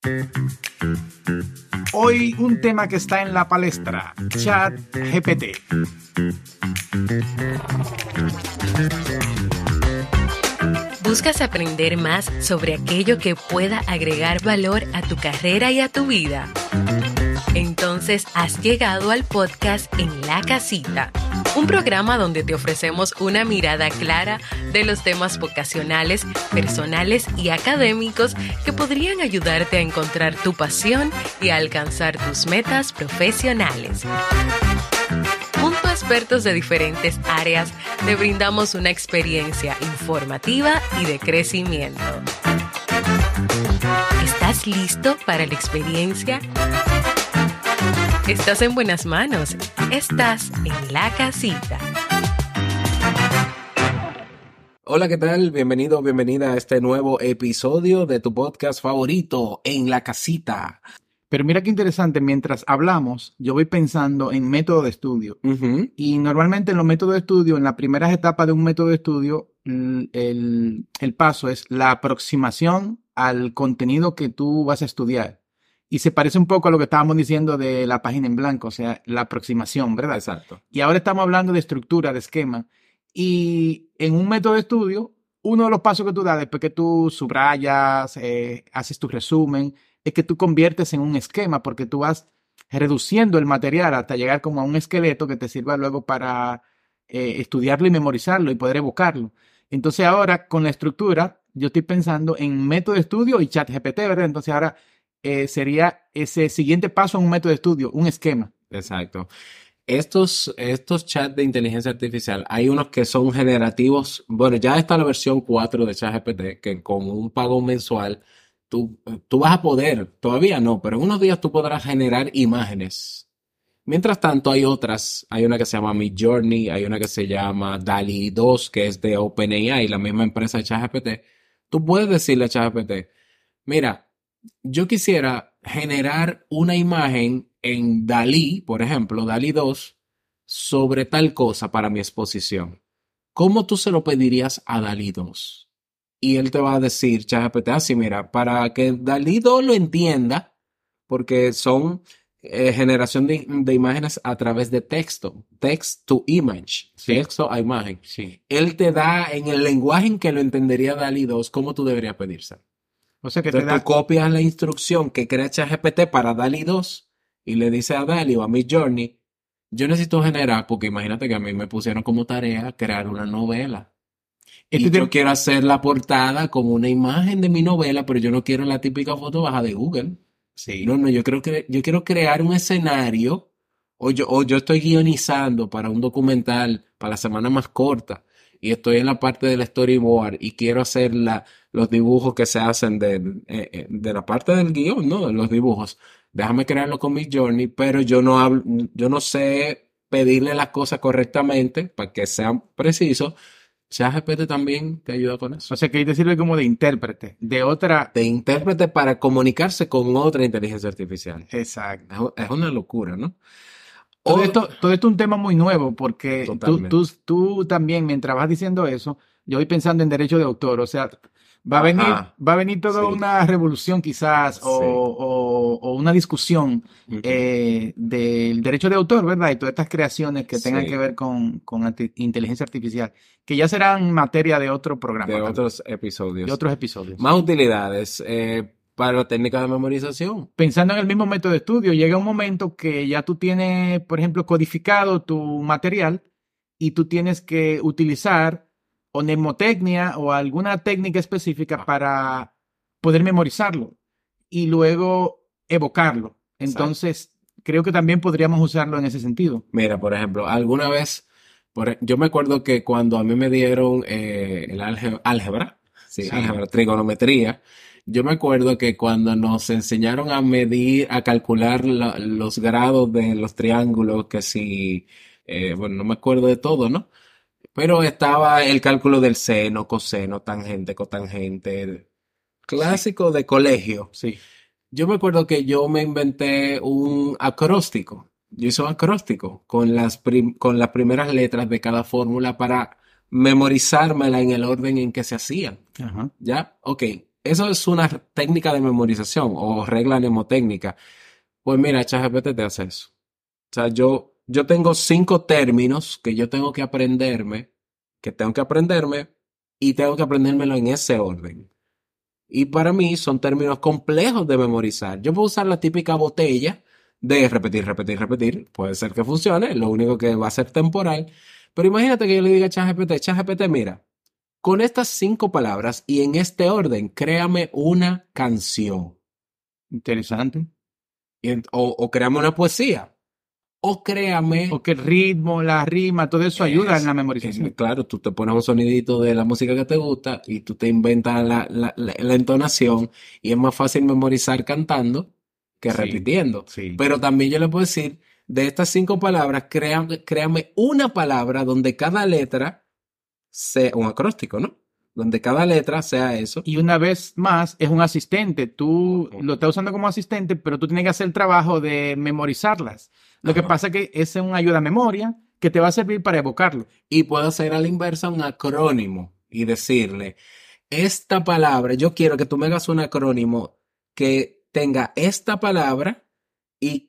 Hoy un tema que está en la palestra, ChatGPT. ¿Buscas aprender más sobre aquello que pueda agregar valor a tu carrera y a tu vida? Entonces has llegado al podcast En la Casita, un programa donde te ofrecemos una mirada clara de los temas vocacionales, personales y académicos que podrían ayudarte a encontrar tu pasión y a alcanzar tus metas profesionales. Junto a expertos de diferentes áreas, te brindamos una experiencia informativa y de crecimiento. ¿Estás listo para la experiencia? Estás en buenas manos. Estás en la casita. Hola, ¿qué tal? Bienvenido, bienvenida a este nuevo episodio de tu podcast favorito, En la Casita. Pero mira qué interesante, mientras hablamos, yo voy pensando en método de estudio. Y normalmente en los métodos de estudio, en las primeras etapas de un método de estudio, el paso es la aproximación al contenido que tú vas a estudiar. Y se parece un poco a lo que estábamos diciendo de la página en blanco, o sea, la aproximación, ¿verdad? Exacto. Y ahora estamos hablando de estructura, de esquema. Y en un método de estudio, uno de los pasos que tú das después que tú subrayas, haces tu resumen, es que tú conviertes en un esquema porque tú vas reduciendo el material hasta llegar como a un esqueleto que te sirva luego para estudiarlo y memorizarlo y poder evocarlo. Entonces ahora con la estructura, yo estoy pensando en método de estudio y ChatGPT, ¿verdad? Entonces ahora sería ese siguiente paso en un método de estudio, un esquema. Exacto. Estos chats de inteligencia artificial, hay unos que son generativos. Bueno, ya está la versión 4 de ChatGPT, que con un pago mensual, tú vas a poder, todavía no, pero en unos días tú podrás generar imágenes. Mientras tanto, hay una que se llama Midjourney, hay una que se llama DALL-E 2, que es de OpenAI, la misma empresa de ChatGPT. Tú puedes decirle a ChatGPT, mira, yo quisiera generar una imagen en DALL-E, por ejemplo, DALL-E 2, sobre tal cosa para mi exposición. ¿Cómo tú se lo pedirías a DALL-E 2? Y él te va a decir, ChatGPT, así mira, para que DALL-E 2 lo entienda, porque son generación de imágenes a través de texto, text to image, Sí. texto a imagen. Sí. Él te da en el lenguaje en que lo entendería DALL-E 2, cómo tú deberías pedirse. O sea que Entonces te da... tú copias la instrucción que crea ChatGPT para DALL-E 2 y le dices a DALL-E o a Midjourney, yo necesito generar, porque imagínate que a mí me pusieron como tarea crear una novela. Y yo quiero hacer la portada como una imagen de mi novela, pero yo no quiero la típica foto baja de Google. Sí. No, yo quiero crear un escenario, o yo estoy guionizando para un documental para la semana más corta, y estoy en la parte del storyboard y quiero hacer los dibujos que se hacen de la parte del guión, ¿no? De los dibujos. Déjame crearlo con Midjourney, pero yo no sé pedirle las cosas correctamente para que sean precisos. ChatGPT también te ayuda con eso. O sea que ahí te sirve como de intérprete, de otra... De intérprete para comunicarse con otra inteligencia artificial. Exacto. Es una locura, ¿no? Todo esto es un tema muy nuevo porque Totalmente. tú también, mientras vas diciendo eso, yo voy pensando en derecho de autor. O sea, va a venir toda Sí. una revolución quizás Sí. o una discusión Ujú. del derecho de autor, ¿verdad? Y todas estas creaciones que tengan Sí. que ver con inteligencia artificial, que ya serán materia de otro programa, De también, otros episodios. de otros episodios. Más utilidades para la técnica de memorización. Pensando en el mismo método de estudio, llega un momento que ya tú tienes, por ejemplo, codificado tu material y tú tienes que utilizar o mnemotecnia o alguna técnica específica para poder memorizarlo y luego evocarlo. Entonces, creo que también podríamos usarlo en ese sentido. Mira, por ejemplo, alguna vez, yo me acuerdo que cuando a mí me dieron el álgebra, Sí. álgebra, trigonometría, yo me acuerdo que cuando nos enseñaron a medir, a calcular los grados de los triángulos, que si, bueno, no me acuerdo de todo, ¿no? Pero estaba el cálculo del seno, coseno, tangente, cotangente, clásico de colegio. Sí. Yo me acuerdo que yo me inventé un acróstico. Yo hice un acróstico con las primeras letras de cada fórmula para memorizármela en el orden en que se hacían. Ajá. ¿Ya? Ok. eso es una técnica de memorización o regla mnemotécnica. Pues mira, ChatGPT te hace eso. O sea, yo tengo 5 términos que yo tengo que aprenderme, y tengo que aprendérmelo en ese orden. Y para mí son términos complejos de memorizar. Yo puedo usar la típica botella de repetir, repetir, repetir. Puede ser que funcione, lo único que va a ser temporal. Pero imagínate que yo le diga a ChatGPT, mira, con estas 5 palabras y en este orden, créame una canción. Interesante. O créame una poesía. O créame... Porque el ritmo, la rima, todo eso ayuda en la memorización. Claro, tú te pones un sonidito de la música que te gusta y tú te inventas la entonación y es más fácil memorizar cantando que Sí, repitiendo. sí. Pero también yo le puedo decir, de estas 5 palabras, créame una palabra donde cada letra sea un acróstico, ¿no? Donde cada letra sea eso. Y una vez más, es un asistente. Tú lo estás usando como asistente, pero tú tienes que hacer el trabajo de memorizarlas. Lo que pasa es que es una ayuda a memoria que te va a servir para evocarlo. Y puedo hacer a la inversa un acrónimo y decirle, esta palabra, yo quiero que tú me hagas un acrónimo que tenga esta palabra y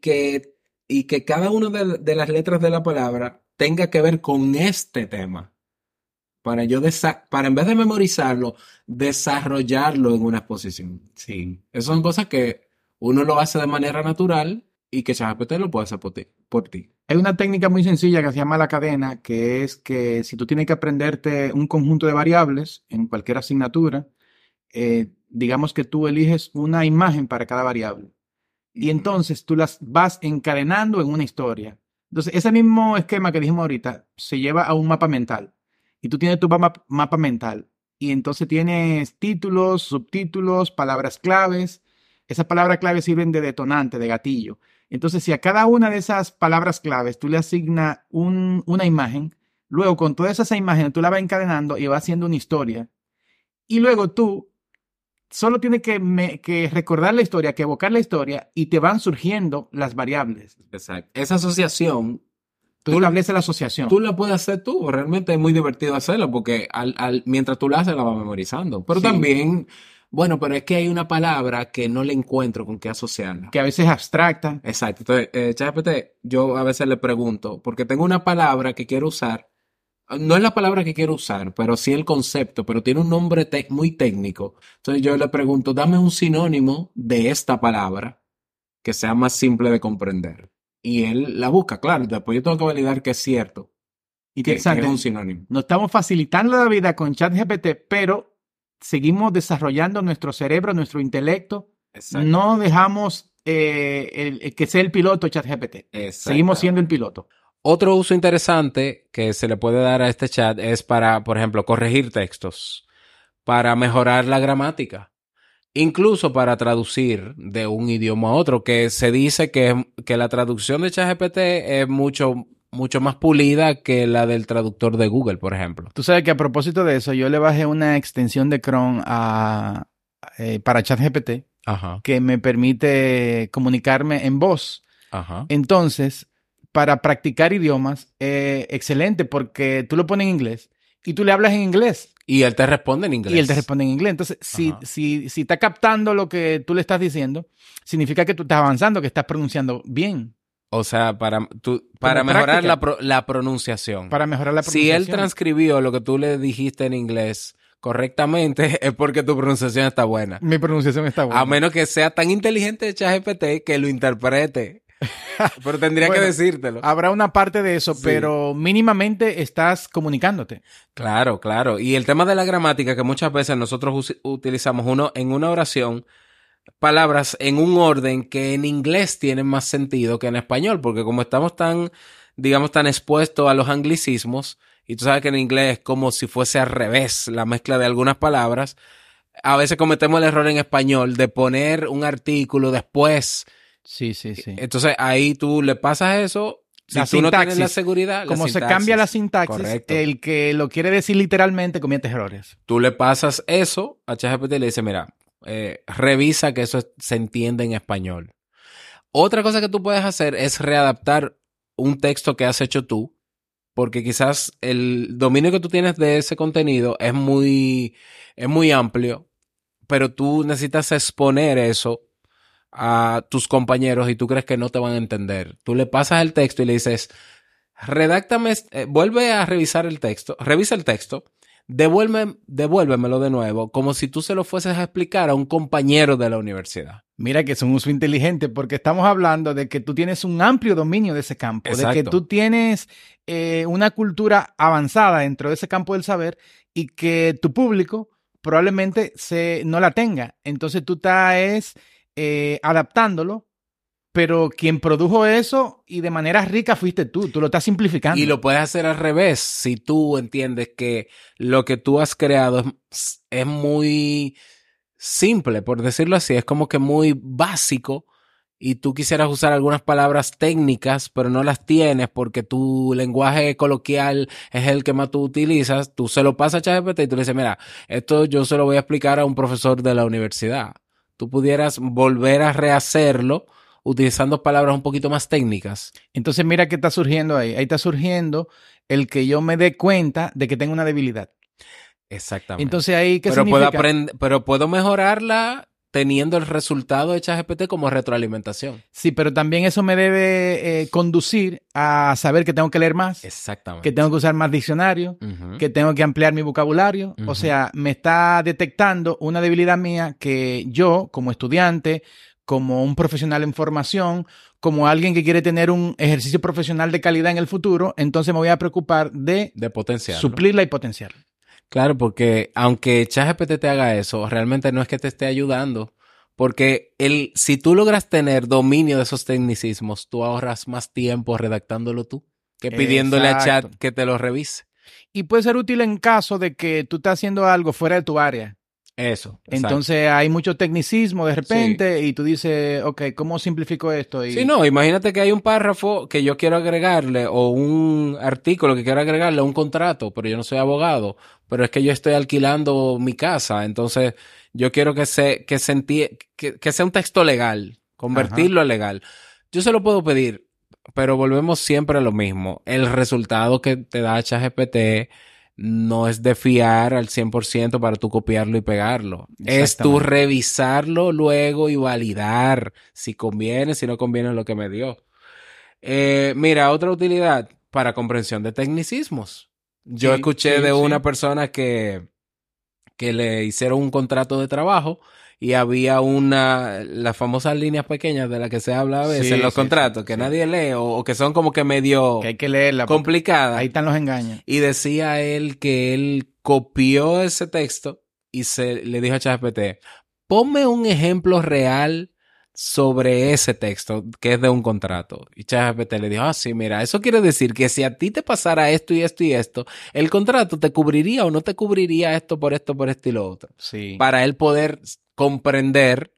que cada una de las letras de la palabra tenga que ver con este tema. Para en vez de memorizarlo, desarrollarlo en una exposición. Sí. Esas son cosas que uno lo hace de manera natural y que ChatGPT lo puede hacer por ti. Hay una técnica muy sencilla que se llama la cadena, que es que si tú tienes que aprenderte un conjunto de variables en cualquier asignatura, digamos que tú eliges una imagen para cada variable. Y entonces tú las vas encadenando en una historia. Entonces, ese mismo esquema que dijimos ahorita se lleva a un mapa mental. Y tú tienes tu mapa mental. Y entonces tienes títulos, subtítulos, palabras claves. Esas palabras claves sirven de detonante, de gatillo. Entonces, si a cada una de esas palabras claves tú le asignas una imagen, luego con todas esas imágenes tú la vas encadenando y vas haciendo una historia. Y luego tú solo tienes que recordar la historia, que evocar la historia y te van surgiendo las variables. Exacto. Esa asociación, Tú estableces la asociación. tú la puedes hacer tú. Realmente es muy divertido hacerlo porque mientras tú la haces la vas memorizando. Pero Sí. también, bueno, pero es que hay una palabra que no le encuentro con qué asociarla. Que a veces es abstracta. Exacto. Entonces, ChatGPT, yo a veces le pregunto, porque tengo una palabra que quiero usar. No es la palabra que quiero usar, pero sí el concepto, pero tiene un nombre muy técnico. Entonces yo le pregunto, dame un sinónimo de esta palabra que sea más simple de comprender. Y él la busca, claro. Después yo tengo que validar que es cierto, que Interesante. es un sinónimo. Nos estamos facilitando la vida con ChatGPT, pero seguimos desarrollando nuestro cerebro, nuestro intelecto. Exacto. No dejamos que sea el piloto ChatGPT. Seguimos siendo el piloto. Otro uso interesante que se le puede dar a este chat es para, por ejemplo, corregir textos, para mejorar la gramática, incluso para traducir de un idioma a otro, que se dice que la traducción de ChatGPT es mucho más pulida que la del traductor de Google, por ejemplo. Tú sabes que a propósito de eso, yo le bajé una extensión de Chrome para ChatGPT Ajá, que me permite comunicarme en voz. ajá. Entonces, para practicar idiomas, excelente, porque tú lo pones en inglés y tú le hablas en inglés. Y él te responde en inglés. Y él te responde en inglés. Entonces, Ajá. si está captando lo que tú le estás diciendo, significa que tú estás avanzando, que estás pronunciando bien. O sea, para Como mejorar práctica. la pronunciación. Para mejorar la Si pronunciación. él transcribió lo que tú le dijiste en inglés correctamente, es porque tu pronunciación está buena. Mi pronunciación está buena. A menos que sea tan inteligente de ChatGPT que lo interprete. Pero tendría Bueno, que decírtelo. Habrá una parte de eso, Sí. pero mínimamente estás comunicándote. Claro, claro. Y el tema de la gramática, que muchas veces nosotros utilizamos en una oración palabras en un orden que en inglés tienen más sentido que en español, porque como estamos tan, digamos, tan expuestos a los anglicismos, y tú sabes que en inglés es como si fuese al revés la mezcla de algunas palabras, a veces cometemos el error en español de poner un artículo después. Sí, sí, sí. Entonces ahí tú le pasas eso. Si La tú no tienes la sintaxis. seguridad, Como la se cambia la sintaxis, correcto. el que lo quiere decir literalmente comete errores. Tú le pasas eso a ChatGPT y le dices, mira, revisa que eso se entiende en español. Otra cosa que tú puedes hacer es readaptar un texto que has hecho tú, porque quizás el dominio que tú tienes de ese contenido es muy amplio, pero tú necesitas exponer eso a tus compañeros y tú crees que no te van a entender. Tú le pasas el texto y le dices, redáctame, vuelve a revisar el texto, revisa el texto, devuélvemelo de nuevo, como si tú se lo fueses a explicar a un compañero de la universidad. Mira que es un uso inteligente porque estamos hablando de que tú tienes un amplio dominio de ese campo, Exacto. de que tú tienes una cultura avanzada dentro de ese campo del saber y que tu público probablemente no la tenga. Entonces tú estás adaptándolo, pero quien produjo eso y de manera rica fuiste tú lo estás simplificando. Y lo puedes hacer al revés, si tú entiendes que lo que tú has creado es muy simple, por decirlo así, es como que muy básico y tú quisieras usar algunas palabras técnicas, pero no las tienes porque tu lenguaje coloquial es el que más tú utilizas, tú se lo pasas a ChatGPT y tú le dices, mira, esto yo se lo voy a explicar a un profesor de la universidad. Tú pudieras volver a rehacerlo utilizando palabras un poquito más técnicas. Entonces mira qué está surgiendo ahí. Ahí está surgiendo el que yo me dé cuenta de que tengo una debilidad. Exactamente. Entonces ahí, ¿qué pero significa? Pero puedo mejorarla teniendo el resultado de ChatGPT como retroalimentación. Sí, pero también eso me debe conducir a saber que tengo que leer más. Exactamente. Que tengo que usar más diccionario, que tengo que ampliar mi vocabulario. O sea, me está detectando una debilidad mía que yo, como estudiante, como un profesional en formación, como alguien que quiere tener un ejercicio profesional de calidad en el futuro, entonces me voy a preocupar de potenciarlo. Suplirla y potenciarla. Claro, porque aunque ChatGPT te haga eso, realmente no es que te esté ayudando. Porque si tú logras tener dominio de esos tecnicismos, tú ahorras más tiempo redactándolo tú que pidiéndole a Chat que te lo revise. Y puede ser útil en caso de que tú estás haciendo algo fuera de tu área. Eso. Entonces hay mucho tecnicismo de repente y tú dices, ok, ¿cómo simplifico esto? Sí, no, imagínate que hay un párrafo que yo quiero agregarle o un artículo que quiero agregarle a un contrato, pero yo no soy abogado, pero es que yo estoy alquilando mi casa, entonces yo quiero que sea un texto legal, convertirlo a legal. Yo se lo puedo pedir, pero volvemos siempre a lo mismo. El resultado que te da ChatGPT no es de fiar al 100% para tú copiarlo y pegarlo. Es tú revisarlo luego y validar si conviene, si no conviene lo que me dio. Mira, otra utilidad para comprensión de tecnicismos. Yo escuché de una persona que le hicieron un contrato de trabajo y había las famosas líneas pequeñas de las que se habla a veces en los contratos, que nadie lee o que son como que medio que hay que leerla complicadas. Ahí están los engaños. Y decía él que él copió ese texto y le dijo a ChatGPT, ponme un ejemplo real sobre ese texto que es de un contrato. Y ChatGPT le dijo, sí, mira, eso quiere decir que si a ti te pasara esto y esto y esto, el contrato te cubriría o no te cubriría esto, por esto y lo otro. Sí. Para él poder comprender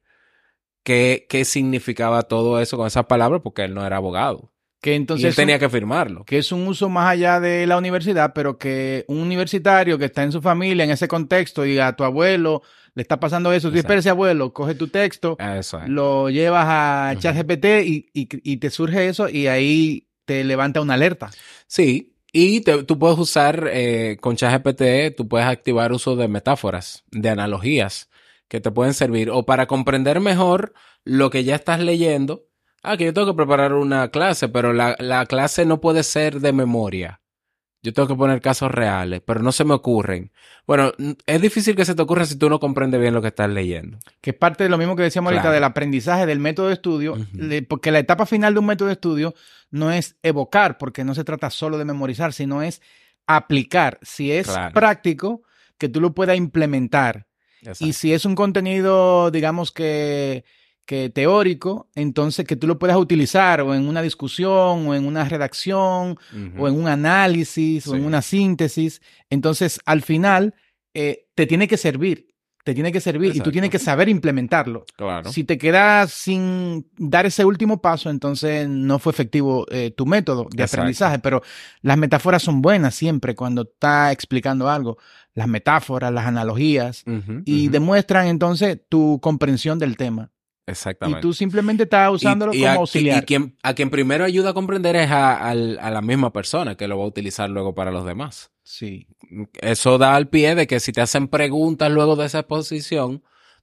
qué significaba todo eso con esas palabras, porque él no era abogado. Que entonces y él tenía que firmarlo. Que es un uso más allá de la universidad, pero que un universitario que está en su familia, en ese contexto, y a tu abuelo le está pasando eso, tú espérese, abuelo, coge tu texto, lo llevas a ChatGPT y te surge eso y ahí te levanta una alerta. Sí, y tú puedes usar con ChatGPT, tú puedes activar uso de metáforas, de analogías que te pueden servir o para comprender mejor lo que ya estás leyendo. Que yo tengo que preparar una clase, pero la clase no puede ser de memoria. Yo tengo que poner casos reales, pero no se me ocurren. Bueno, es difícil que se te ocurra si tú no comprendes bien lo que estás leyendo. Que es parte de lo mismo que decíamos ahorita del aprendizaje del método de estudio, porque la etapa final de un método de estudio no es evocar, porque no se trata solo de memorizar, sino es aplicar. Si es práctico, que tú lo puedas implementar. Exacto. Y si es un contenido, digamos que teórico, entonces que tú lo puedas utilizar o en una discusión o en una redacción o en un análisis o en una síntesis. Entonces, al final, te tiene que servir. Exacto. Y tú tienes que saber implementarlo. Claro. Si te quedas sin dar ese último paso, entonces no fue efectivo tu método de aprendizaje. Pero las metáforas son buenas siempre cuando estás explicando algo. Las metáforas, las analogías, y demuestran entonces tu comprensión del tema. Exactamente. Y tú simplemente estás usándolo como auxiliar. Y a quien primero ayuda a comprender es a la misma persona que lo va a utilizar luego para los demás. Sí. Eso da al pie de que si te hacen preguntas luego de esa exposición,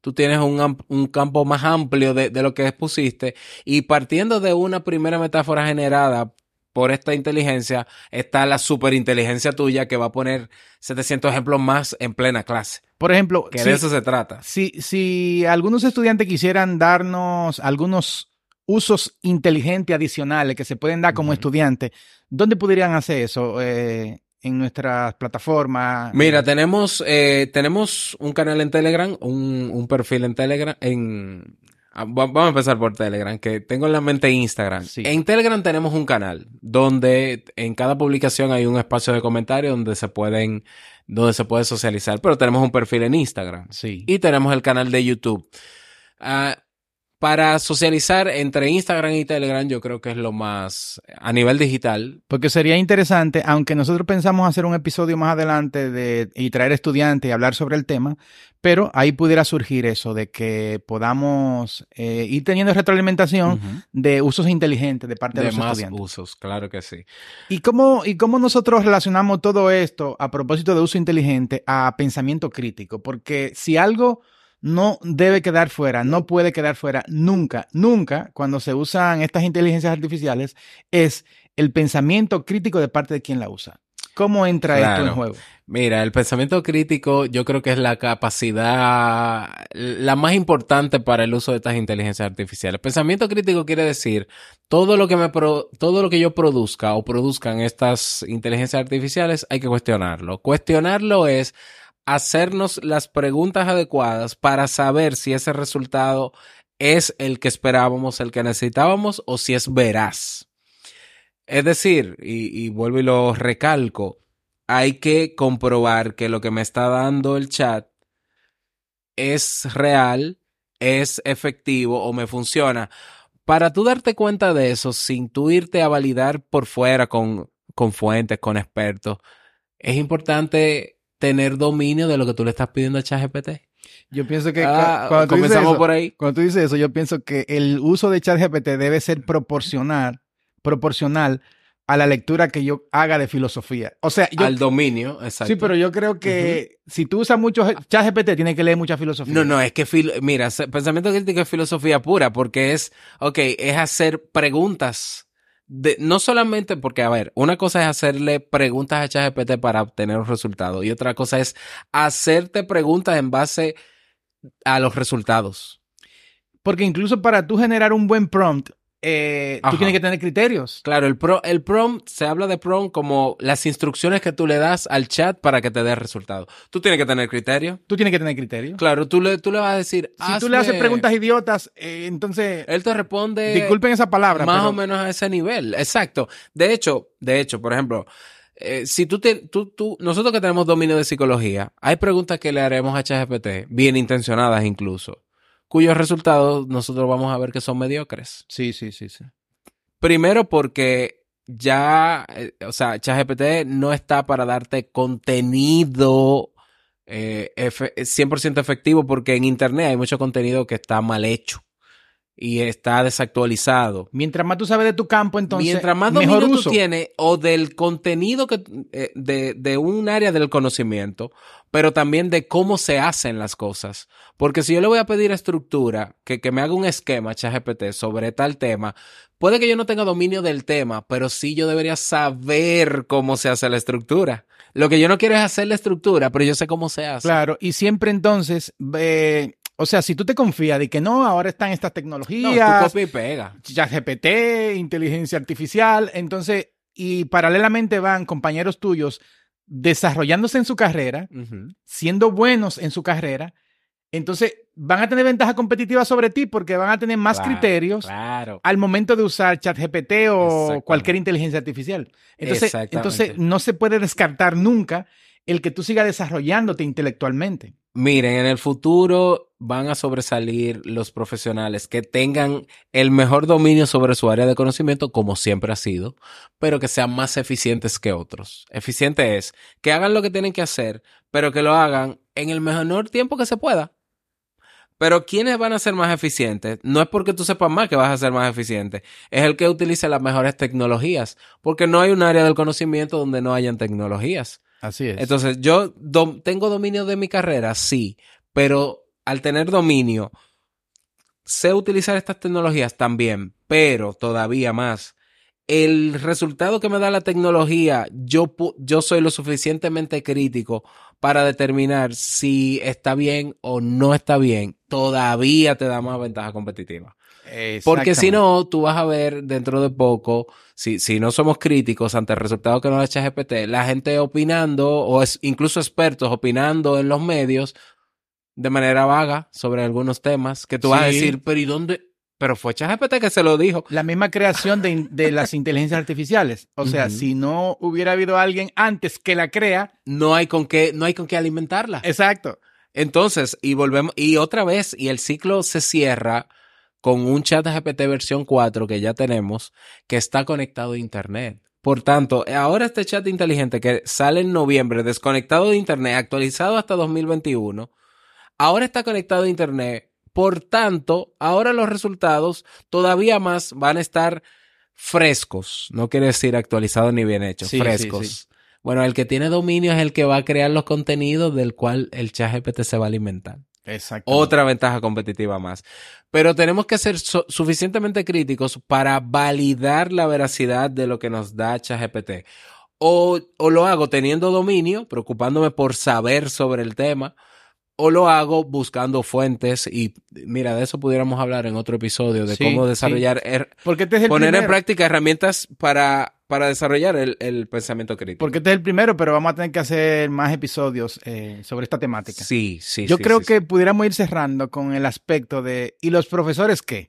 tú tienes un campo más amplio de lo que expusiste, y partiendo de una primera metáfora generada por esta inteligencia, está la superinteligencia tuya que va a poner 700 ejemplos más en plena clase. Por ejemplo, Que de eso se trata. Si algunos estudiantes quisieran darnos algunos usos inteligentes adicionales que se pueden dar como estudiantes, ¿dónde podrían hacer eso? En nuestras plataformas. Mira, tenemos un canal en Telegram, un perfil en Telegram, vamos a empezar por Telegram, que tengo en la mente Instagram. Sí. En Telegram tenemos un canal donde en cada publicación hay un espacio de comentarios donde se puede socializar, pero tenemos un perfil en Instagram. Sí. Y tenemos el canal de YouTube. Para socializar entre Instagram y Telegram, yo creo que es lo más a nivel digital. Porque sería interesante, aunque nosotros pensamos hacer un episodio más adelante y traer estudiantes y hablar sobre el tema, pero ahí pudiera surgir eso, de que podamos ir teniendo retroalimentación de usos inteligentes de parte de los más estudiantes. Usos, claro que sí. ¿Y cómo nosotros relacionamos todo esto a propósito de uso inteligente a pensamiento crítico? Porque si algo no debe quedar fuera, no puede quedar fuera nunca cuando se usan estas inteligencias artificiales, es el pensamiento crítico de parte de quien la usa. ¿Cómo entra esto en juego? Mira, el pensamiento crítico yo creo que es la capacidad la más importante para el uso de estas inteligencias artificiales. Pensamiento crítico quiere decir todo lo que yo produzca o produzcan estas inteligencias artificiales hay que cuestionarlo. Cuestionarlo es hacernos las preguntas adecuadas para saber si ese resultado es el que esperábamos, el que necesitábamos, o si es veraz. Es decir, y vuelvo y lo recalco, hay que comprobar que lo que me está dando el chat es real, es efectivo o me funciona. Para tú darte cuenta de eso, sin tú irte a validar por fuera con fuentes, con expertos, es importante tener dominio de lo que tú le estás pidiendo a ChatGPT. Yo pienso que comenzamos por ahí. Cuando tú dices eso, yo pienso que el uso de ChatGPT debe ser proporcional a la lectura que yo haga de filosofía. O sea, al dominio, exacto. Sí, pero yo creo que si tú usas mucho ChatGPT, tienes que leer mucha filosofía. No, es que mira, pensamiento crítico es filosofía pura, porque es hacer preguntas. No solamente porque, a ver, una cosa es hacerle preguntas a ChatGPT para obtener un resultado y otra cosa es hacerte preguntas en base a los resultados. Porque incluso para tú generar un buen prompt, tú tienes que tener criterios. Claro, el prompt, se habla de prompt como las instrucciones que tú le das al chat para que te dé el resultado. Tú tienes que tener criterio. Claro, tú le vas a decir... Si tú le haces preguntas idiotas, entonces... Él te responde... Disculpen esa palabra, más o menos a ese nivel. Exacto. De hecho, por ejemplo, si nosotros que tenemos dominio de psicología, hay preguntas que le haremos a ChatGPT, bien intencionadas incluso, cuyos resultados nosotros vamos a ver que son mediocres. Sí. Primero porque ya, ChatGPT no está para darte contenido 100% efectivo, porque en Internet hay mucho contenido que está mal hecho y está desactualizado. Mientras más tú sabes de tu campo, entonces mientras más dominio tú tienes o del contenido de un área del conocimiento, pero también de cómo se hacen las cosas. Porque si yo le voy a pedir estructura, que me haga un esquema ChatGPT sobre tal tema, puede que yo no tenga dominio del tema, pero sí yo debería saber cómo se hace la estructura. Lo que yo no quiero es hacer la estructura, pero yo sé cómo se hace. Claro, y siempre entonces... O sea, si tú te confías de que no, ahora están estas tecnologías... No, tú copia y pega. ChatGPT, inteligencia artificial, entonces... Y paralelamente van compañeros tuyos desarrollándose en su carrera, siendo buenos en su carrera, entonces van a tener ventaja competitiva sobre ti porque van a tener más criterios al momento de usar ChatGPT o cualquier inteligencia artificial. Entonces no se puede descartar nunca el que tú sigas desarrollándote intelectualmente. Miren, en el futuro van a sobresalir los profesionales que tengan el mejor dominio sobre su área de conocimiento, como siempre ha sido, pero que sean más eficientes que otros. Eficiente es que hagan lo que tienen que hacer, pero que lo hagan en el menor tiempo que se pueda. Pero ¿quiénes van a ser más eficientes? No es porque tú sepas más que vas a ser más eficiente. Es el que utilice las mejores tecnologías, porque no hay un área del conocimiento donde no hayan tecnologías. Así es. Entonces, yo tengo dominio de mi carrera, sí, pero al tener dominio, sé utilizar estas tecnologías también, pero todavía más. El resultado que me da la tecnología, yo soy lo suficientemente crítico para determinar si está bien o no está bien, todavía te da más ventaja competitiva. Porque si no, tú vas a ver dentro de poco, si no somos críticos ante el resultado que nos da ChatGPT, la gente opinando, o incluso expertos opinando en los medios de manera vaga sobre algunos temas, que tú vas a decir, pero ¿y dónde? Pero fue ChatGPT que se lo dijo. La misma creación de las inteligencias artificiales. O sea, si no hubiera habido alguien antes que la crea, no hay con qué alimentarla. Exacto. Entonces, y volvemos, y otra vez, y el ciclo se cierra con un ChatGPT versión 4 que ya tenemos, que está conectado a internet. Por tanto, ahora este chat inteligente que sale en noviembre, desconectado de internet, actualizado hasta 2021, ahora está conectado a internet. Por tanto, ahora los resultados todavía más van a estar frescos. No quiere decir actualizados ni bien hechos, frescos. Sí. Bueno, el que tiene dominio es el que va a crear los contenidos del cual el ChatGPT se va a alimentar. Exacto. Otra ventaja competitiva más. Pero tenemos que ser suficientemente críticos para validar la veracidad de lo que nos da ChatGPT. O lo hago teniendo dominio, preocupándome por saber sobre el tema, o lo hago buscando fuentes y mira, de eso pudiéramos hablar en otro episodio, de cómo desarrollar, porque este es el poner primero. En práctica herramientas para desarrollar el pensamiento crítico. Porque este es el primero, pero vamos a tener que hacer más episodios sobre esta temática. Sí. Yo creo que pudiéramos ir cerrando con el aspecto de ¿y los profesores qué?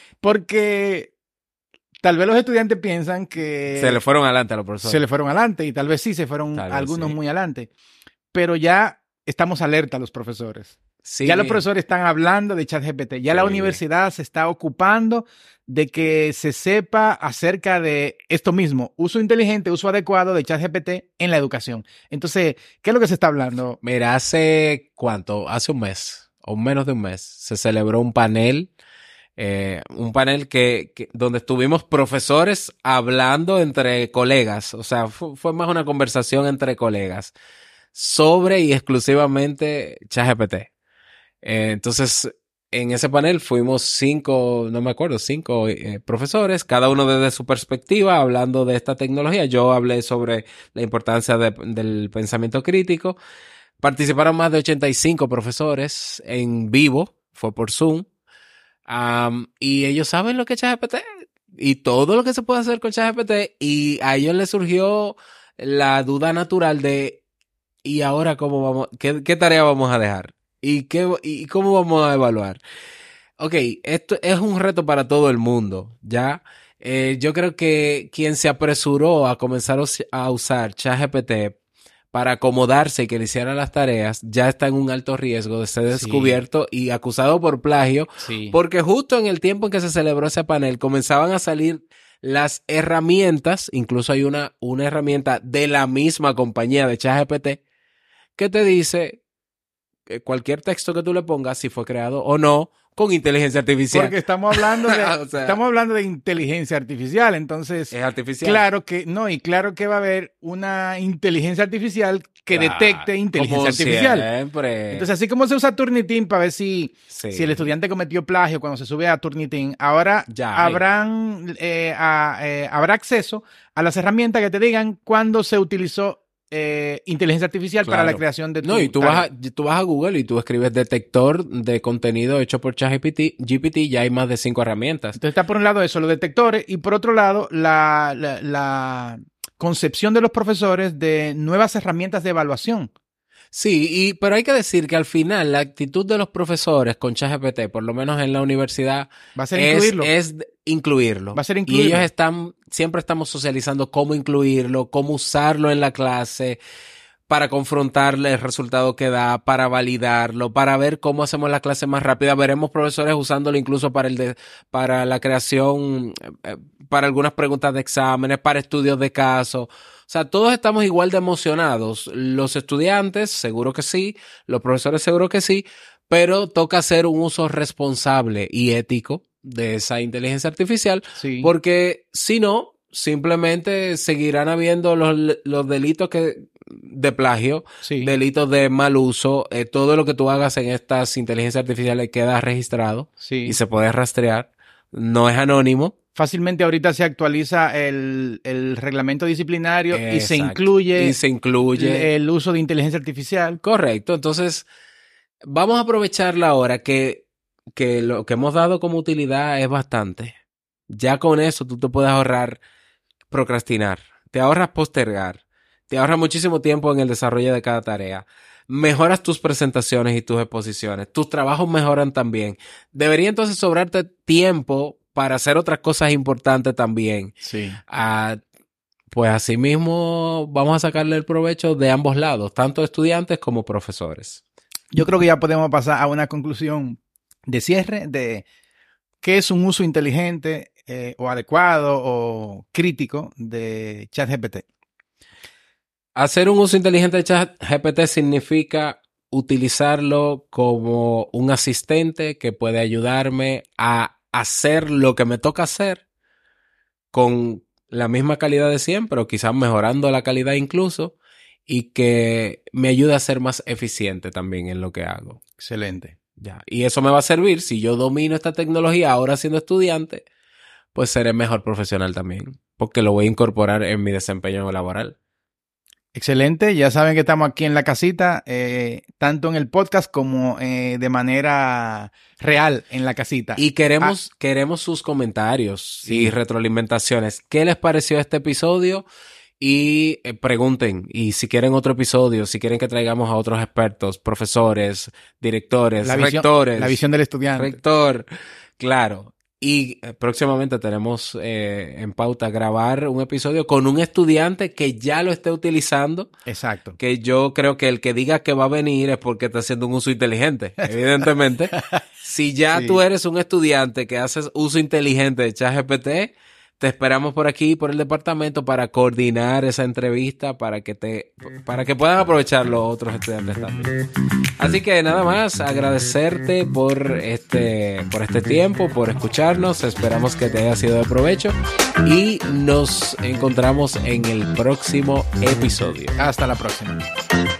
Porque tal vez los estudiantes piensan que se le fueron adelante a los profesores. Se le fueron adelante y tal vez sí se fueron algunos muy adelante. Pero ya estamos alerta los profesores. Sí, ya los profesores están hablando de ChatGPT. Ya la universidad se está ocupando de que se sepa acerca de esto mismo, uso inteligente, uso adecuado de ChatGPT en la educación. Entonces, ¿qué es lo que se está hablando? Mira, ¿hace cuánto? Hace un mes o menos de un mes se celebró un panel donde estuvimos profesores hablando entre colegas. O sea, fue más una conversación entre colegas sobre y exclusivamente ChatGPT. Entonces, en ese panel fuimos 5 profesores, cada uno desde su perspectiva, hablando de esta tecnología. Yo hablé sobre la importancia del pensamiento crítico. Participaron más de 85 profesores en vivo, fue por Zoom. Y ellos saben lo que es ChatGPT y todo lo que se puede hacer con ChatGPT. Y a ellos les surgió la duda natural de ¿y ahora cómo vamos? ¿Qué tarea vamos a dejar? ¿Y cómo vamos a evaluar? Ok, esto es un reto para todo el mundo, ¿ya? Yo creo que quien se apresuró a comenzar a usar ChatGPT para acomodarse y que le hiciera las tareas, ya está en un alto riesgo de ser descubierto y acusado por plagio, porque justo en el tiempo en que se celebró ese panel comenzaban a salir las herramientas, incluso hay una herramienta de la misma compañía de ChatGPT, que te dice que cualquier texto que tú le pongas, si fue creado o no, con inteligencia artificial. Porque estamos hablando de, estamos hablando de inteligencia artificial, entonces... Es artificial. Claro que va a haber una inteligencia artificial que detecte inteligencia artificial. Siempre. Entonces, así como se usa Turnitin para ver si el estudiante cometió plagio cuando se sube a Turnitin, ahora habrá acceso a las herramientas que te digan cuándo se utilizó inteligencia artificial para la creación de tu y tú vas a Google y tú escribes detector de contenido hecho por ChatGPT, ya hay más de 5 herramientas. Entonces está por un lado eso, los detectores, y por otro lado la concepción de los profesores de nuevas herramientas de evaluación. Sí, pero hay que decir que al final la actitud de los profesores con ChatGPT, por lo menos en la universidad, va a ser incluirlo. Es incluirlo. Va a ser incluirlo. Y ellos siempre estamos socializando cómo incluirlo, cómo usarlo en la clase, para confrontarle el resultado que da, para validarlo, para ver cómo hacemos la clase más rápida. Veremos profesores usándolo incluso para la creación, para algunas preguntas de exámenes, para estudios de casos. O sea, todos estamos igual de emocionados. Los estudiantes, seguro que sí. Los profesores, seguro que sí. Pero toca hacer un uso responsable y ético de esa inteligencia artificial. Sí. Porque si no, simplemente seguirán habiendo los delitos de plagio, Sí. delitos de mal uso, todo lo que tú hagas en estas inteligencias artificiales queda registrado Sí. y se puede rastrear. No es anónimo. Fácilmente ahorita se actualiza el reglamento disciplinario y se Exacto. incluye Y se incluye. el uso de inteligencia artificial. Correcto. Entonces, vamos a aprovecharla ahora que lo que hemos dado como utilidad es bastante. Ya con eso tú te puedes ahorrar procrastinar, te ahorras postergar, te ahorras muchísimo tiempo en el desarrollo de cada tarea, mejoras tus presentaciones y tus exposiciones, tus trabajos mejoran también. Debería entonces sobrarte tiempo para hacer otras cosas importantes también. Sí. Pues asimismo vamos a sacarle el provecho de ambos lados, tanto estudiantes como profesores. Yo creo que ya podemos pasar a una conclusión de cierre de qué es un uso inteligente o adecuado o crítico de ChatGPT. Hacer un uso inteligente de ChatGPT significa utilizarlo como un asistente que puede ayudarme a hacer lo que me toca hacer con la misma calidad de siempre o quizás mejorando la calidad incluso y que me ayude a ser más eficiente también en lo que hago. Excelente. Ya. Y eso me va a servir si yo domino esta tecnología ahora siendo estudiante, pues seré mejor profesional también, porque lo voy a incorporar en mi desempeño laboral. Excelente, ya saben que estamos aquí en la casita, tanto en el podcast como de manera real en la casita. Y queremos sus comentarios y retroalimentaciones. ¿Qué les pareció este episodio? Y pregunten, y si quieren otro episodio, si quieren que traigamos a otros expertos, profesores, directores, rectores. La visión del estudiante. Rector, claro. Y próximamente tenemos en pauta grabar un episodio con un estudiante que ya lo esté utilizando. Exacto. Que yo creo que el que diga que va a venir es porque está haciendo un uso inteligente, evidentemente. Si ya tú eres un estudiante que haces uso inteligente de ChatGPT, te esperamos por aquí, por el departamento, para coordinar esa entrevista, para que puedan aprovechar los otros estudiantes también. Así que nada más, agradecerte por este tiempo, por escucharnos. Esperamos que te haya sido de provecho y nos encontramos en el próximo episodio. Hasta la próxima.